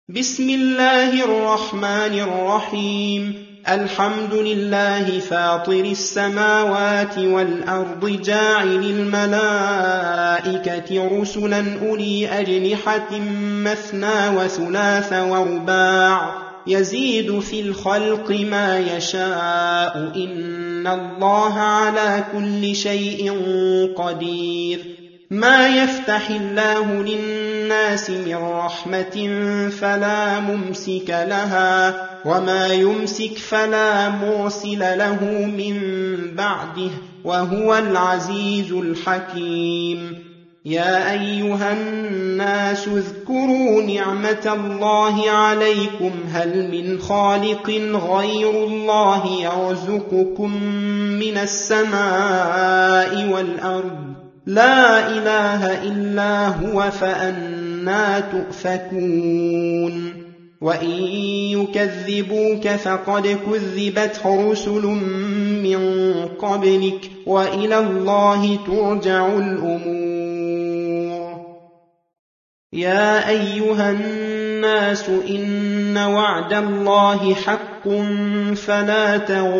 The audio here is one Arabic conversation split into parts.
بسم الله الرحمن الرحيم الحمد لله فاطر السماوات والأرض جاعل الملائكة رسلا أولي أجنحة مثنى وثلاث ورباع يزيد في الخلق ما يشاء إن الله على كل شيء قدير ما يفتح الله للناس من رحمة فلا ممسك لها وما يمسك فلا مرسل له من بعده وهو العزيز الحكيم يا أيها الناس اذكروا نعمة الله عليكم هل من خالق غير الله يرزقكم من السماء والأرض لا إله إلا هو فأنى تؤفكون وإن يكذبوك فقد كذبت رسل من قبلك وإلى الله ترجع الأمور يا أيها الناس إن وعد الله حق فلا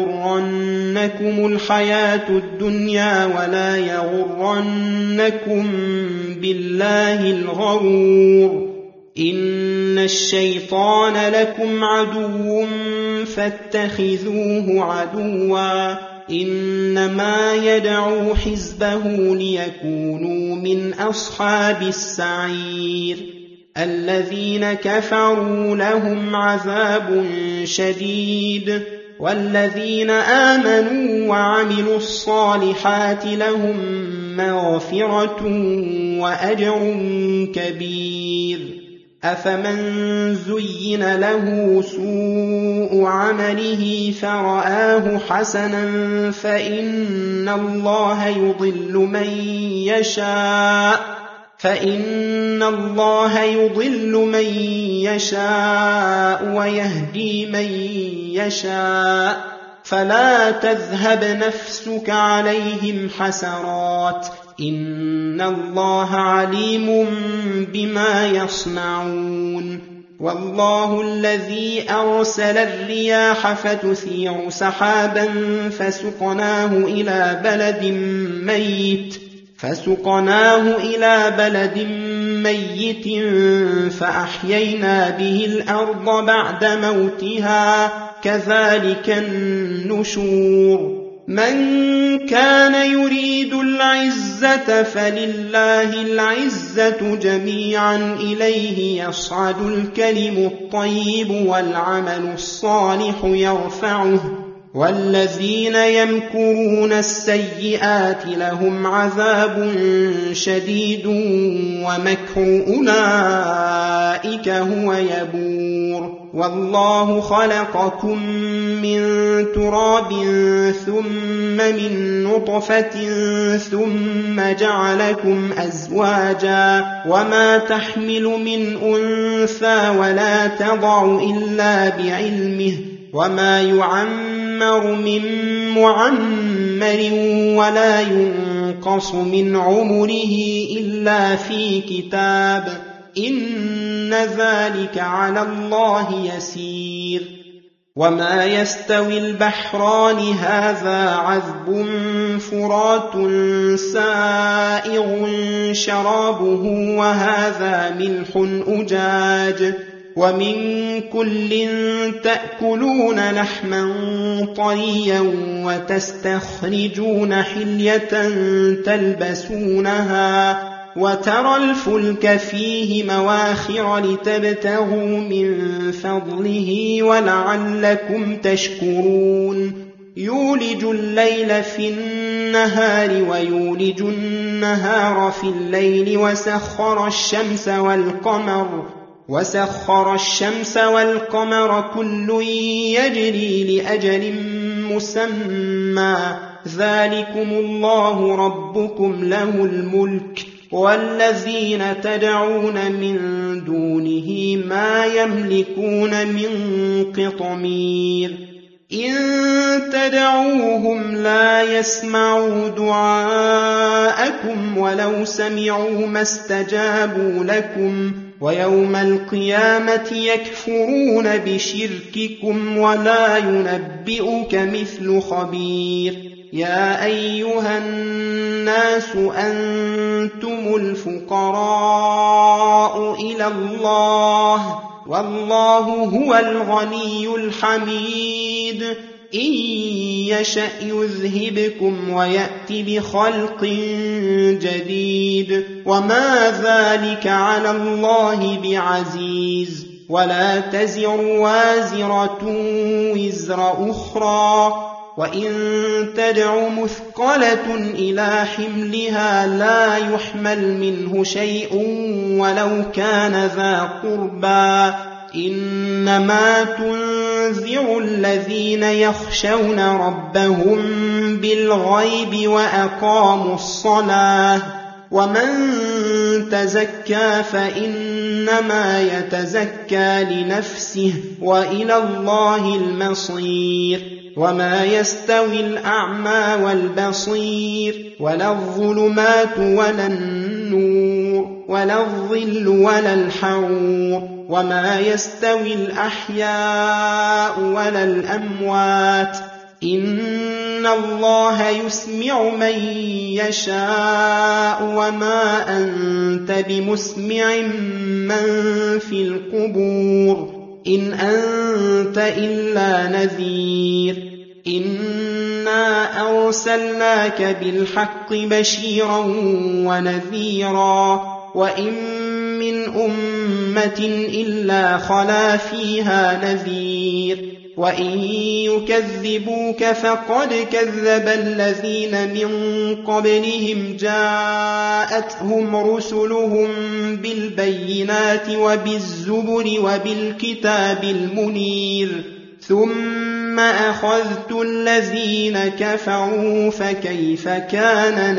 تغرنكم الحياة الدنيا ولا يغرنكم بالله الغرور إن الشيطان لكم عدو فاتخذوه عدوا إنما يدعو حزبه ليكونوا من أصحاب السعير الذين كفروا لهم عذاب شديد والذين آمنوا وعملوا الصالحات لهم مغفرة وأجر كبير أفمن زين له سوء عمله فرآه حسنا فإن الله يضل من يشاء ويهدي من يشاء فلا تذهب نفسك عليهم حسرات إن الله عليم بما يصنعون والله الذي أرسل الرياح فتثير سحابا فسقناه إلى بلد ميت فأحيينا به الأرض بعد موتها كذلك النشور من كان يريد العزة فلله العزة جميعا إليه يصعد الكلم الطيب والعمل الصالح يرفعه والذين يمكرون السيئات لهم عذاب شديد ومكر أولئك هو يبور والله خلقكم من تراب ثم من نطفة ثم جعلكم أزواجا وما تحمل من أنثى ولا تضع إلا بعلمه وما يعمر من معمر ولا ينقص من عمره إلا في كتاب إن ذلك على الله يسير وما يستوي البحران هذا عذب فرات سائغ شرابه وهذا ملح أجاج ومن كل تأكلون لحما طريا وتستخرجون حلية تلبسونها وترى الفلك فيه مواخر لتبتغوا من فضله ولعلكم تشكرون يولج الليل في النهار ويولج النهار في الليل وسخر الشمس والقمر كل يجري لأجل مسمى ذلكم الله ربكم له الملك والذين تدعون من دونه ما يملكون من قطمير إن تدعوهم لا يسمعوا دعاءكم ولو سمعوا ما استجابوا لكم ويوم القيامة يكفرون بشرككم ولا ينبئك مثل خبير يا أيها الناس أنتم الفقراء إلى الله والله هو الغني الحميد إن يشأ يذهبكم ويأت بخلق جديد وما ذلك على الله بعزيز ولا تزر وازرة وزر أخرى وإن تدع مثقلة إلى حملها لا يحمل منه شيء ولو كان ذا قربى إنما تنذر الذين يخشون ربهم بالغيب وأقاموا الصلاة ومن تزكى فإنما يتزكى لنفسه وإلى الله المصير وما يستوي الأعمى والبصير ولا الظلمات ولا النور ولا الظل ولا الحرور وما يستوي الأحياء ولا الأموات إن الله يسمع من يشاء وما أنت بمسمع من في القبور إن أنت إلا نذير إنا أرسلناك بالحق بشيرا ونذيرا وإن من أمة إلا خلا فيها نذير وإن يكذبوك فقد كذب الذين من قبلهم جاءتهم رسلهم بالبينات وبالزبر وبالكتاب المنير ثم أخذت الذين كفروا فكيف كان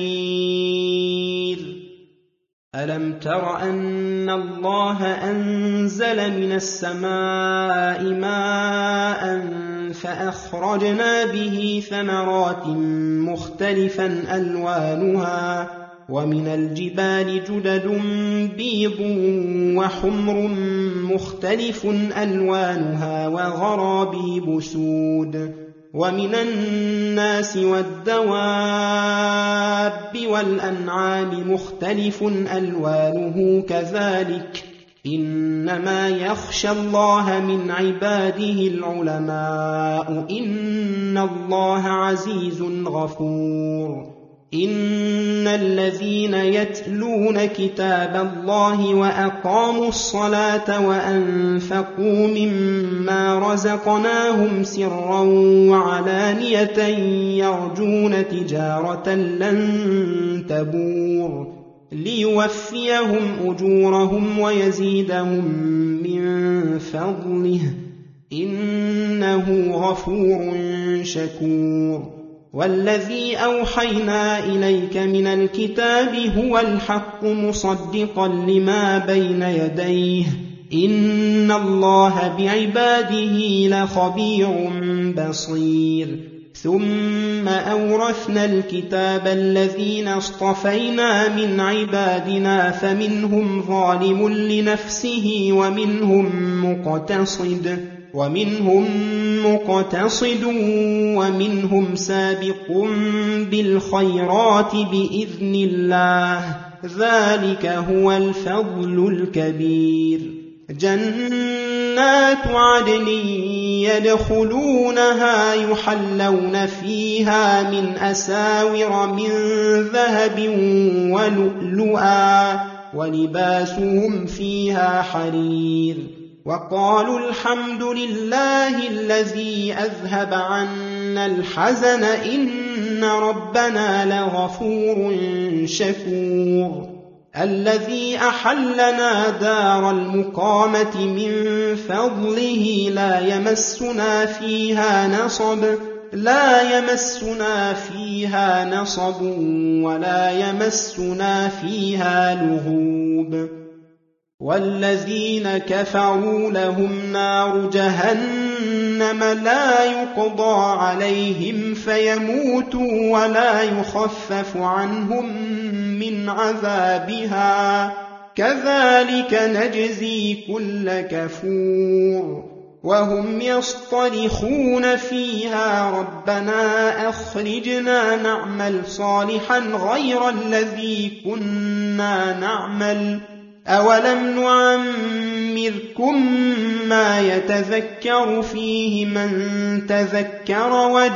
نكير ألم تر أن الله أنزل من السماء ماء فأخرجنا به ثمرات مختلفا ألوانها ومن الجبال جدد بيض وحمر مختلف ألوانها وغرابيب سود ومن الناس والدواب والأنعام مختلف ألوانه كذلك إنما يخشى الله من عباده العلماء إن الله عزيز غفور إن الذين يتلون كتاب الله وأقاموا الصلاة وأنفقوا مما رزقناهم سرا وعلانية يرجون تجارة لن تبور ليوفيهم أجورهم ويزيدهم من فضله إنه غفور شكور والذي أوحينا إليك من الكتاب هو الحق مصدقا لما بين يديه إن الله بعباده لخبير بصير ثم أورثنا الكتاب الذين اصطفينا من عبادنا فمنهم ظالم لنفسه ومنهم مقتصد ومنهم سابق بالخيرات بإذن الله ذلك هو الفضل الكبير جنات عدن يدخلونها يحلون فيها من أساور من ذهب ولؤلؤا ولباسهم فيها حرير وقالوا الحمد لله الذي أذهب عنا الحزن إن ربنا لغفور شكور الذي أحلنا دار المقامة من فضله لا يمسنا فيها نصب ولا يمسنا فيها لغوب والذين كفروا لهم نار جهنم لا يقضى عليهم فيموتوا ولا يخفف عنهم من عذابها كذلك نجزي كل كفور وهم يصطرخون فيها ربنا أخرجنا نعمل صالحا غير الذي كنا نعمل أولم نعمركم ما يتذكر فيه من تذكر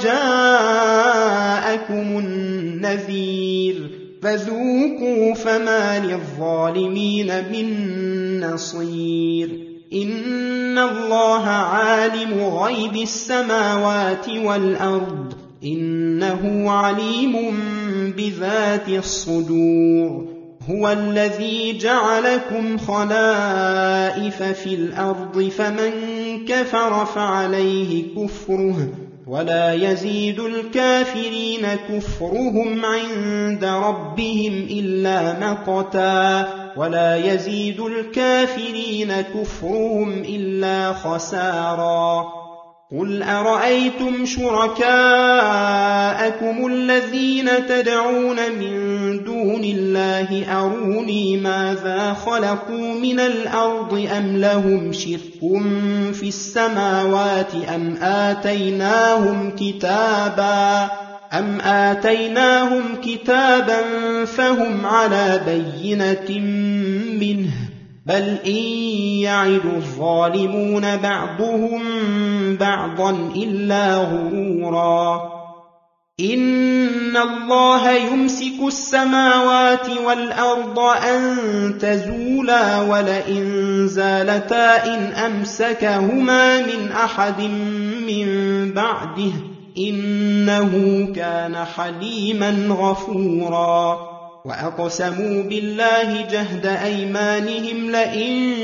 وجاءكم النذير فذوقوا فما للظالمين من نصير إن الله عالم غيب السماوات والأرض إنه عليم بذات الصدور هو الذي جعلكم خلائف في الأرض فمن كفر فعليه كفره ولا يزيد الكافرين كفرهم عند ربهم إلا مقتا ولا يزيد الكافرين كفرهم إلا خسارا قل أرأيتم شركاءكم الذين تدعون من دون الله أروني ماذا خلقوا من الأرض أم لهم شرك في السماوات أم آتيناهم كتابا فهم على بينة منه بل إن يعد الظالمون بعضهم بعضا إلا غرورا إن الله يمسك السماوات والأرض أن تزولا ولئن زالتا إن أمسكهما من أحد من بعده إنه كان حليما غفورا وأقسموا بالله جهد أيمانهم لئن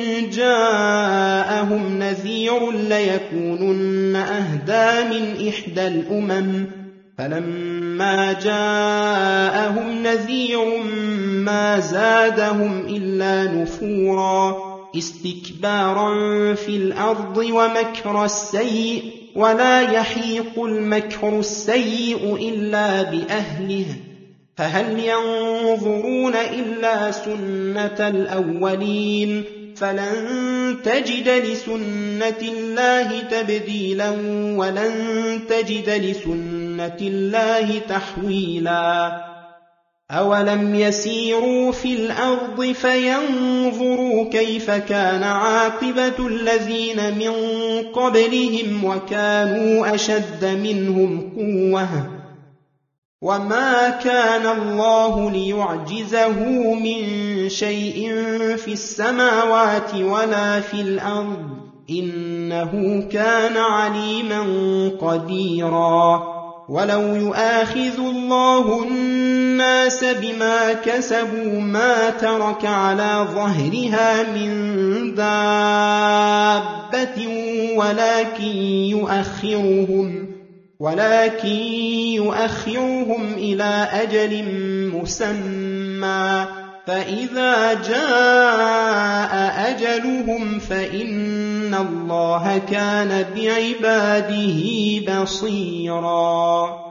جاءهم نذير ليكونن أهدى من إحدى الأمم فلما جاءهم نذير ما زادهم إلا نفورا استكبارا في الأرض ومكر السيء ولا يحيق المكر السيء إلا بأهله فهل ينظرون إلا سنة الأولين فلن تجد لسنة الله تبديلا ولن تجد لسنة الله تحويلا أولم يسيروا في الأرض فينظروا كيف كان عاقبة الذين من قبلهم وكانوا أشد منهم قوة وما كان الله ليعجزه من شيء في السماوات ولا في الأرض إنه كان عليما قديرا ولو يؤاخذ الله الناس بما كسبوا ما ترك على ظهرها من دابة ولكن يؤخرهم إلى أجل مسمى فإذا جاء أجلهم فإن الله كان بعباده بصيرا